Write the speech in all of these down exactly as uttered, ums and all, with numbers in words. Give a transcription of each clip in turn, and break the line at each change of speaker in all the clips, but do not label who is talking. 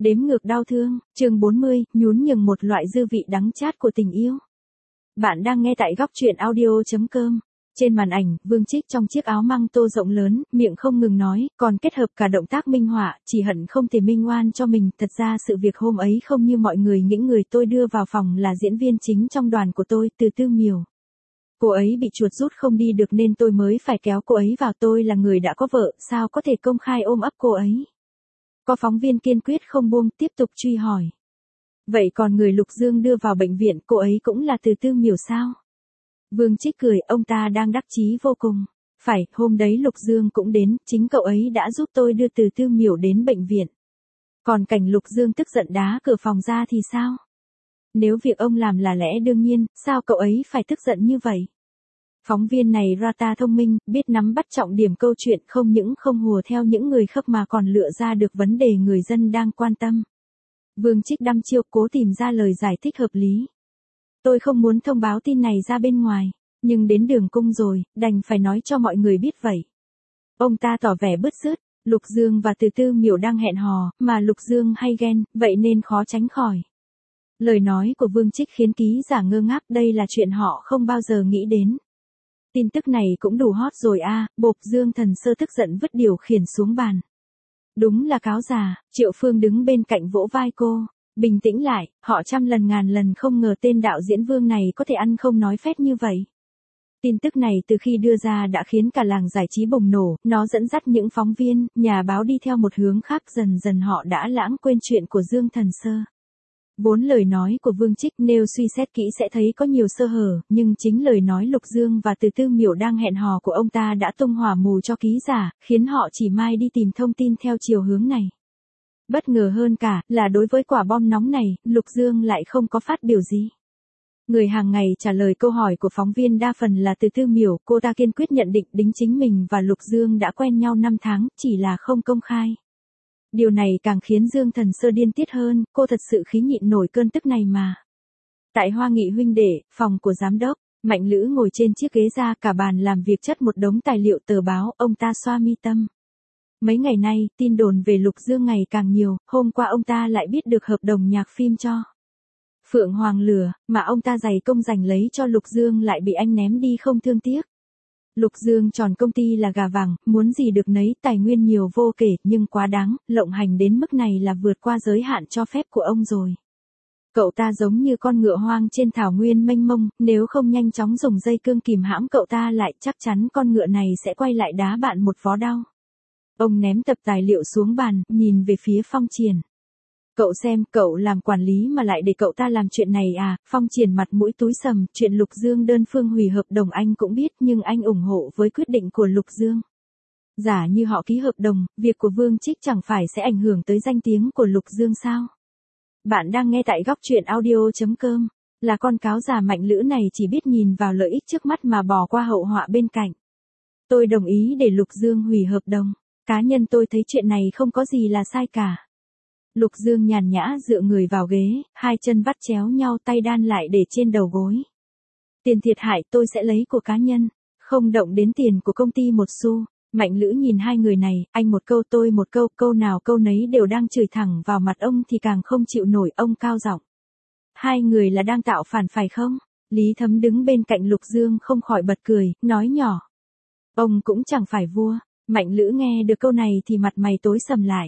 Đếm ngược đau thương, chương bốn mươi, nhún nhường một loại dư vị đắng chát của tình yêu. Bạn đang nghe tại góc truyện audio chấm com. Trên màn ảnh, Vương Trích trong chiếc áo măng tô rộng lớn, miệng không ngừng nói, còn kết hợp cả động tác minh họa, chỉ hận không thể minh oan cho mình. Thật ra sự việc hôm ấy không như mọi người nghĩ, người tôi đưa vào phòng là diễn viên chính trong đoàn của tôi, Từ Tư Miểu. Cô ấy bị chuột rút không đi được nên tôi mới phải kéo cô ấy vào. Tôi là người đã có vợ, sao có thể công khai ôm ấp cô ấy. Có phóng viên kiên quyết không buông, tiếp tục truy hỏi. Vậy còn người Lục Dương đưa vào bệnh viện, cô ấy cũng là Từ Tư Miểu sao? Vương Trích cười, ông ta đang đắc chí vô cùng. Phải, hôm đấy Lục Dương cũng đến, chính cậu ấy đã giúp tôi đưa Từ Tư Miểu đến bệnh viện. Còn cảnh Lục Dương tức giận đá cửa phòng ra thì sao? Nếu việc ông làm là lẽ đương nhiên, sao cậu ấy phải tức giận như vậy? Phóng viên này Rata thông minh, biết nắm bắt trọng điểm câu chuyện, không những không hùa theo những người khấp mà còn lựa ra được vấn đề người dân đang quan tâm. Vương Trích đăm chiêu cố tìm ra lời giải thích hợp lý. Tôi không muốn thông báo tin này ra bên ngoài, nhưng đến đường cung rồi, đành phải nói cho mọi người biết vậy. Ông ta tỏ vẻ bứt rứt, Lục Dương và Từ Tư Miểu đang hẹn hò, mà Lục Dương hay ghen, vậy nên khó tránh khỏi. Lời nói của Vương Trích khiến ký giả ngơ ngác, đây là chuyện họ không bao giờ nghĩ đến. Tin tức này cũng đủ hot rồi a, à, bộp. Dương Thần Sơ tức giận vứt điều khiển xuống bàn. Đúng là cáo già. Triệu Phương đứng bên cạnh vỗ vai cô. Bình tĩnh lại, họ trăm lần ngàn lần không ngờ tên đạo diễn Vương này có thể ăn không nói phét như vậy. Tin tức này từ khi đưa ra đã khiến cả làng giải trí bùng nổ, nó dẫn dắt những phóng viên, nhà báo đi theo một hướng khác, dần dần họ đã lãng quên chuyện của Dương Thần Sơ. Vốn lời nói của Vương Trích nếu suy xét kỹ sẽ thấy có nhiều sơ hở, nhưng chính lời nói Lục Dương và Từ Tư Miểu đang hẹn hò của ông ta đã tung hỏa mù cho ký giả, khiến họ chỉ mai đi tìm thông tin theo chiều hướng này. Bất ngờ hơn cả là đối với quả bom nóng này, Lục Dương lại không có phát biểu gì. Người hàng ngày trả lời câu hỏi của phóng viên đa phần là Từ Tư Miểu, cô ta kiên quyết nhận định đính chính mình và Lục Dương đã quen nhau năm tháng, chỉ là không công khai. Điều này càng khiến Dương Thần Sơ điên tiết hơn, cô thật sự khí nhịn nổi cơn tức này mà. Tại Hoa Nghị huynh đệ, phòng của giám đốc, Mạnh Lữ ngồi trên chiếc ghế ra, cả bàn làm việc chất một đống tài liệu tờ báo, ông ta xoa mi tâm. Mấy ngày nay, tin đồn về Lục Dương ngày càng nhiều, hôm qua ông ta lại biết được hợp đồng nhạc phim cho Phượng Hoàng Lửa, mà ông ta dày công giành lấy cho Lục Dương lại bị anh ném đi không thương tiếc. Lục Dương tròn công ty là gà vàng, muốn gì được nấy, tài nguyên nhiều vô kể, nhưng quá đáng, lộng hành đến mức này là vượt qua giới hạn cho phép của ông rồi. Cậu ta giống như con ngựa hoang trên thảo nguyên mênh mông, nếu không nhanh chóng dùng dây cương kìm hãm cậu ta lại, chắc chắn con ngựa này sẽ quay lại đá bạn một vó đau. Ông ném tập tài liệu xuống bàn, nhìn về phía Phong Triển. Cậu xem, cậu làm quản lý mà lại để cậu ta làm chuyện này à? Phong Triển mặt mũi túi sầm, chuyện Lục Dương đơn phương hủy hợp đồng anh cũng biết, nhưng anh ủng hộ với quyết định của Lục Dương. Giả như họ ký hợp đồng, việc của Vương Trích chẳng phải sẽ ảnh hưởng tới danh tiếng của Lục Dương sao? Bạn đang nghe tại góc truyện audio chấm com. Là con cáo già Mạnh Lữ này chỉ biết nhìn vào lợi ích trước mắt mà bỏ qua hậu họa bên cạnh. Tôi đồng ý để Lục Dương hủy hợp đồng. Cá nhân tôi thấy chuyện này không có gì là sai cả. Lục Dương nhàn nhã dựa người vào ghế, hai chân vắt chéo nhau, tay đan lại để trên đầu gối. Tiền thiệt hại tôi sẽ lấy của cá nhân, không động đến tiền của công ty một xu. Mạnh Lữ nhìn hai người này, anh một câu tôi một câu, câu nào câu nấy đều đang chửi thẳng vào mặt ông thì càng không chịu nổi, ông cao giọng. Hai người là đang tạo phản phải không? Lý Thấm đứng bên cạnh Lục Dương không khỏi bật cười, nói nhỏ. Ông cũng chẳng phải vua. Mạnh Lữ nghe được câu này thì mặt mày tối sầm lại.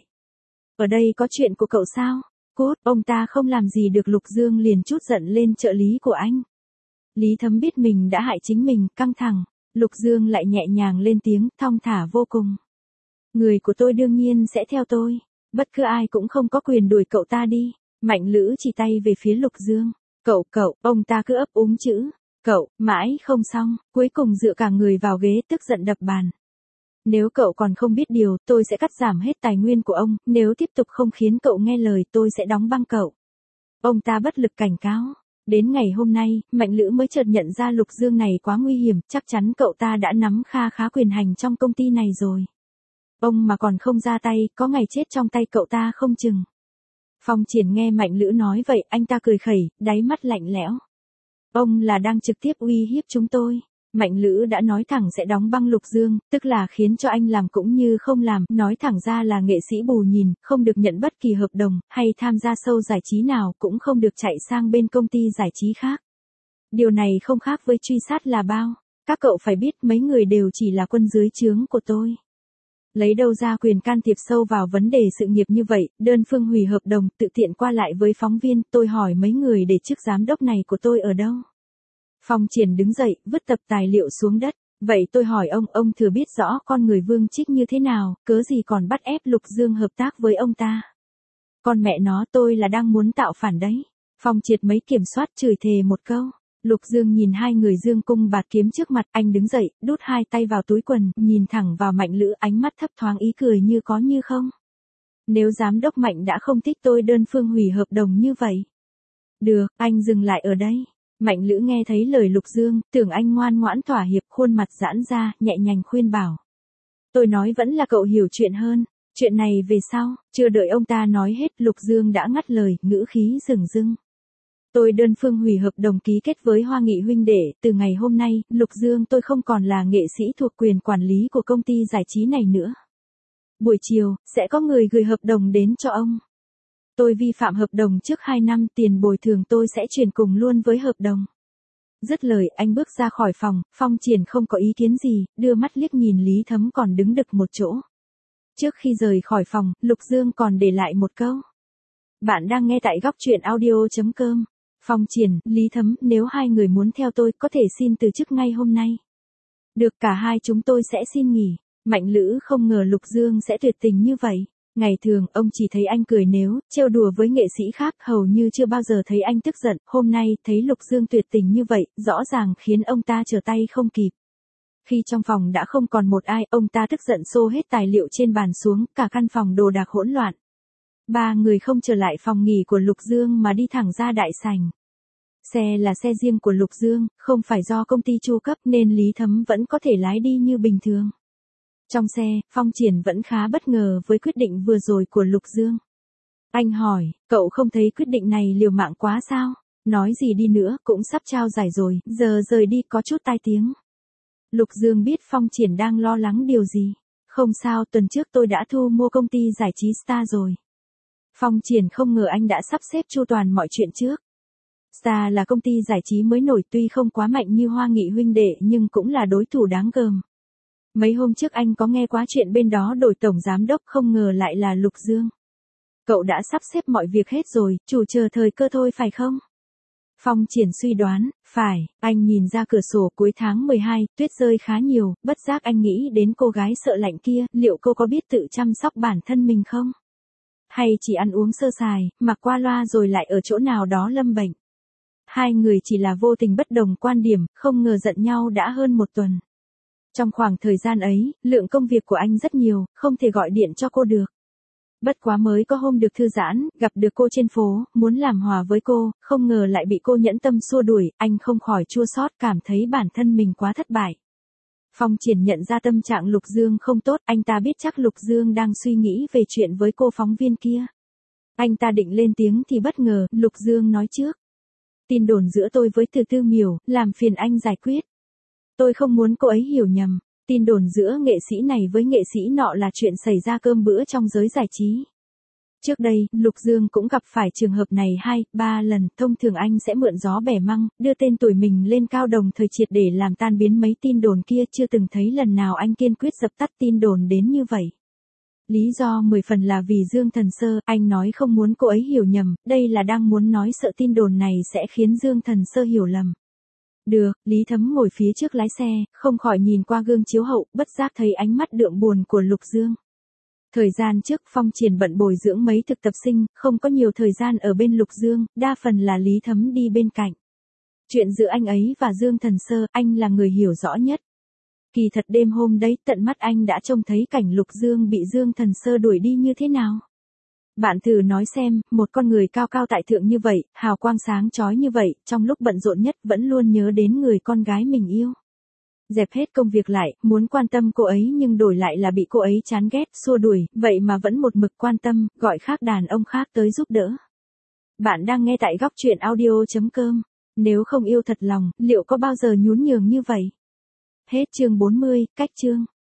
Ở đây có chuyện của cậu sao? Cút, ông ta không làm gì được Lục Dương liền trút giận lên trợ lý của anh. Lý Thấm biết mình đã hại chính mình, căng thẳng. Lục Dương lại nhẹ nhàng lên tiếng, thong thả vô cùng. Người của tôi đương nhiên sẽ theo tôi. Bất cứ ai cũng không có quyền đuổi cậu ta đi. Mạnh Lữ chỉ tay về phía Lục Dương. Cậu, cậu, ông ta cứ ấp úng chữ. Cậu, mãi không xong, cuối cùng dựa cả người vào ghế tức giận đập bàn. Nếu cậu còn không biết điều, tôi sẽ cắt giảm hết tài nguyên của ông, nếu tiếp tục không khiến cậu nghe lời tôi sẽ đóng băng cậu. Ông ta bất lực cảnh cáo. Đến ngày hôm nay, Mạnh Lữ mới chợt nhận ra Lục Dương này quá nguy hiểm, chắc chắn cậu ta đã nắm kha khá quyền hành trong công ty này rồi. Ông mà còn không ra tay, có ngày chết trong tay cậu ta không chừng. Phong Triển nghe Mạnh Lữ nói vậy, anh ta cười khẩy, đáy mắt lạnh lẽo. Ông là đang trực tiếp uy hiếp chúng tôi. Mạnh Lữ đã nói thẳng sẽ đóng băng Lục Dương, tức là khiến cho anh làm cũng như không làm, nói thẳng ra là nghệ sĩ bù nhìn, không được nhận bất kỳ hợp đồng, hay tham gia show giải trí nào, cũng không được chạy sang bên công ty giải trí khác. Điều này không khác với truy sát là bao. Các cậu phải biết mấy người đều chỉ là quân dưới trướng của tôi. Lấy đâu ra quyền can thiệp sâu vào vấn đề sự nghiệp như vậy, đơn phương hủy hợp đồng, tự tiện qua lại với phóng viên, tôi hỏi mấy người để chức giám đốc này của tôi ở đâu. Phong Triển đứng dậy, vứt tập tài liệu xuống đất. Vậy tôi hỏi ông, ông thừa biết rõ con người Vương Trích như thế nào, cớ gì còn bắt ép Lục Dương hợp tác với ông ta. Con mẹ nó, tôi là đang muốn tạo phản đấy. Phong Triệt mấy kiểm soát chửi thề một câu. Lục Dương nhìn hai người dương cung bạt kiếm trước mặt, anh đứng dậy, đút hai tay vào túi quần, nhìn thẳng vào Mạnh Lữ, ánh mắt thấp thoáng ý cười như có như không. Nếu giám đốc Mạnh đã không thích tôi đơn phương hủy hợp đồng như vậy. Được, anh dừng lại ở đây. Mạnh Lữ nghe thấy lời Lục Dương, tưởng anh ngoan ngoãn thỏa hiệp, khuôn mặt giãn ra, nhẹ nhàng khuyên bảo. Tôi nói vẫn là cậu hiểu chuyện hơn. Chuyện này về sau, chưa đợi ông ta nói hết, Lục Dương đã ngắt lời, ngữ khí rừng rưng. Tôi đơn phương hủy hợp đồng ký kết với Hoa Nghị huynh đệ, từ ngày hôm nay, Lục Dương tôi không còn là nghệ sĩ thuộc quyền quản lý của công ty giải trí này nữa. Buổi chiều, sẽ có người gửi hợp đồng đến cho ông. Tôi vi phạm hợp đồng trước hai năm, tiền bồi thường tôi sẽ chuyển cùng luôn với hợp đồng. Dứt lời, anh bước ra khỏi phòng, Phong Triển không có ý kiến gì, đưa mắt liếc nhìn Lý Thấm còn đứng đực một chỗ. Trước khi rời khỏi phòng, Lục Dương còn để lại một câu. Bạn đang nghe tại góc truyện audio chấm com. Phong Triển, Lý Thấm, nếu hai người muốn theo tôi, có thể xin từ chức ngay hôm nay. Được, cả hai chúng tôi sẽ xin nghỉ. Mạnh Lữ không ngờ Lục Dương sẽ tuyệt tình như vậy. Ngày thường, ông chỉ thấy anh cười nếu, trêu đùa với nghệ sĩ khác, hầu như chưa bao giờ thấy anh tức giận. Hôm nay, thấy Lục Dương tuyệt tình như vậy, rõ ràng khiến ông ta trở tay không kịp. Khi trong phòng đã không còn một ai, ông ta tức giận xô hết tài liệu trên bàn xuống, cả căn phòng đồ đạc hỗn loạn. Ba người không trở lại phòng nghỉ của Lục Dương mà đi thẳng ra đại sảnh. Xe là xe riêng của Lục Dương, không phải do công ty chu cấp nên Lý Thấm vẫn có thể lái đi như bình thường. Trong xe, Phong Triển vẫn khá bất ngờ với quyết định vừa rồi của Lục Dương. Anh hỏi, cậu không thấy quyết định này liều mạng quá sao? Nói gì đi nữa, cũng sắp trao giải rồi, giờ rời đi có chút tai tiếng. Lục Dương biết Phong Triển đang lo lắng điều gì. Không sao, tuần trước tôi đã thu mua công ty giải trí Star rồi. Phong Triển không ngờ anh đã sắp xếp chu toàn mọi chuyện trước. Star là công ty giải trí mới nổi, tuy không quá mạnh như Hoa Nghị huynh đệ nhưng cũng là đối thủ đáng gờm. Mấy hôm trước anh có nghe quá chuyện bên đó đổi tổng giám đốc, không ngờ lại là Lục Dương. Cậu đã sắp xếp mọi việc hết rồi, chủ chờ thời cơ thôi phải không? Phong Triển suy đoán, phải, anh nhìn ra cửa sổ cuối tháng mười hai, tuyết rơi khá nhiều, bất giác anh nghĩ đến cô gái sợ lạnh kia, liệu cô có biết tự chăm sóc bản thân mình không? Hay chỉ ăn uống sơ sài, mặc qua loa rồi lại ở chỗ nào đó lâm bệnh. Hai người chỉ là vô tình bất đồng quan điểm, không ngờ giận nhau đã hơn một tuần. Trong khoảng thời gian ấy, lượng công việc của anh rất nhiều, không thể gọi điện cho cô được. Bất quá mới có hôm được thư giãn, gặp được cô trên phố, muốn làm hòa với cô, không ngờ lại bị cô nhẫn tâm xua đuổi, anh không khỏi chua xót, cảm thấy bản thân mình quá thất bại. Phong Triển nhận ra tâm trạng Lục Dương không tốt, anh ta biết chắc Lục Dương đang suy nghĩ về chuyện với cô phóng viên kia. Anh ta định lên tiếng thì bất ngờ, Lục Dương nói trước. Tin đồn giữa tôi với Từ Tư Miểu, làm phiền anh giải quyết. Tôi không muốn cô ấy hiểu nhầm. Tin đồn giữa nghệ sĩ này với nghệ sĩ nọ là chuyện xảy ra cơm bữa trong giới giải trí. Trước đây, Lục Dương cũng gặp phải trường hợp này hai, ba lần, thông thường anh sẽ mượn gió bẻ măng, đưa tên tuổi mình lên cao đồng thời triệt để làm tan biến mấy tin đồn kia, chưa từng thấy lần nào anh kiên quyết dập tắt tin đồn đến như vậy. Lý do mười phần là vì Dương Thần Sơ, anh nói không muốn cô ấy hiểu nhầm, đây là đang muốn nói sợ tin đồn này sẽ khiến Dương Thần Sơ hiểu lầm. Được, Lý Thấm ngồi phía trước lái xe, không khỏi nhìn qua gương chiếu hậu, bất giác thấy ánh mắt đượm buồn của Lục Dương. Thời gian trước Phong Triển bận bồi dưỡng mấy thực tập sinh, không có nhiều thời gian ở bên Lục Dương, đa phần là Lý Thấm đi bên cạnh. Chuyện giữa anh ấy và Dương Thần Sơ, anh là người hiểu rõ nhất. Kỳ thật đêm hôm đấy, tận mắt anh đã trông thấy cảnh Lục Dương bị Dương Thần Sơ đuổi đi như thế nào. Bạn thử nói xem, một con người cao cao tại thượng như vậy, hào quang sáng chói như vậy, trong lúc bận rộn nhất vẫn luôn nhớ đến người con gái mình yêu. Dẹp hết công việc lại, muốn quan tâm cô ấy nhưng đổi lại là bị cô ấy chán ghét, xua đuổi, vậy mà vẫn một mực quan tâm, gọi khác đàn ông khác tới giúp đỡ. Bạn đang nghe tại góc truyện audio chấm com. Nếu không yêu thật lòng, liệu có bao giờ nhún nhường như vậy? Hết chương bốn mươi, cách chương.